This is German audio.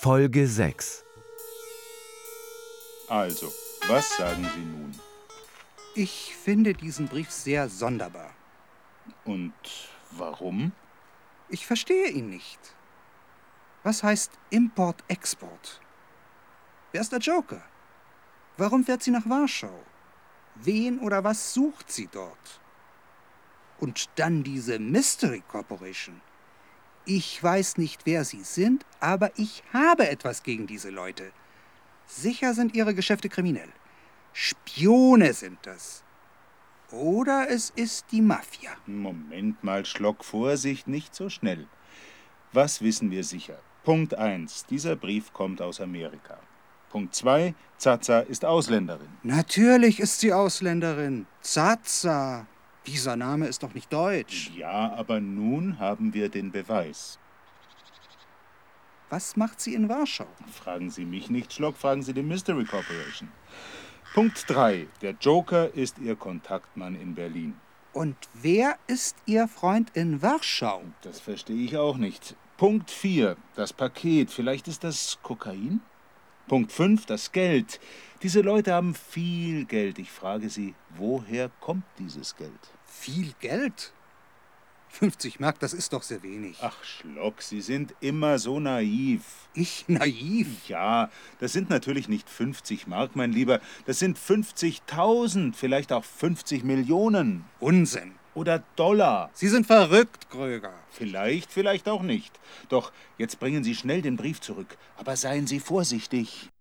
Folge 6. Also, was sagen Sie nun? Ich finde diesen Brief sehr sonderbar. Und warum? Ich verstehe ihn nicht. Was heißt Import-Export? Wer ist der Joker? Warum fährt sie nach Warschau? Wen oder was sucht sie dort? Und dann diese Mystery Corporation. Ich weiß nicht, wer sie sind, aber ich habe etwas gegen diese Leute. Sicher sind ihre Geschäfte kriminell. Spione sind das. Oder es ist die Mafia. Moment mal, Schlock, Vorsicht, nicht so schnell. Was wissen wir sicher? Punkt 1, dieser Brief kommt aus Amerika. Punkt 2, Zaza ist Ausländerin. Natürlich ist sie Ausländerin. Zaza. Dieser Name ist doch nicht deutsch. Ja, aber nun haben wir den Beweis. Was macht sie in Warschau? Fragen Sie mich nicht, Schlock, fragen Sie die Mystery Corporation. Punkt 3, der Joker ist Ihr Kontaktmann in Berlin. Und wer ist ihr Freund in Warschau? Das verstehe ich auch nicht. Punkt 4, das Paket, vielleicht ist das Kokain? Punkt 5, das Geld. Diese Leute haben viel Geld. Ich frage Sie, woher kommt dieses Geld? Viel Geld? 50 Mark, das ist doch sehr wenig. Ach, Schlock, Sie sind immer so naiv. Ich naiv? Ja, das sind natürlich nicht 50 Mark, mein Lieber. Das sind 50.000, vielleicht auch 50 Millionen. Unsinn. Oder Dollar. Sie sind verrückt, Kröger. Vielleicht, vielleicht auch nicht. Doch jetzt bringen Sie schnell den Brief zurück. Aber seien Sie vorsichtig.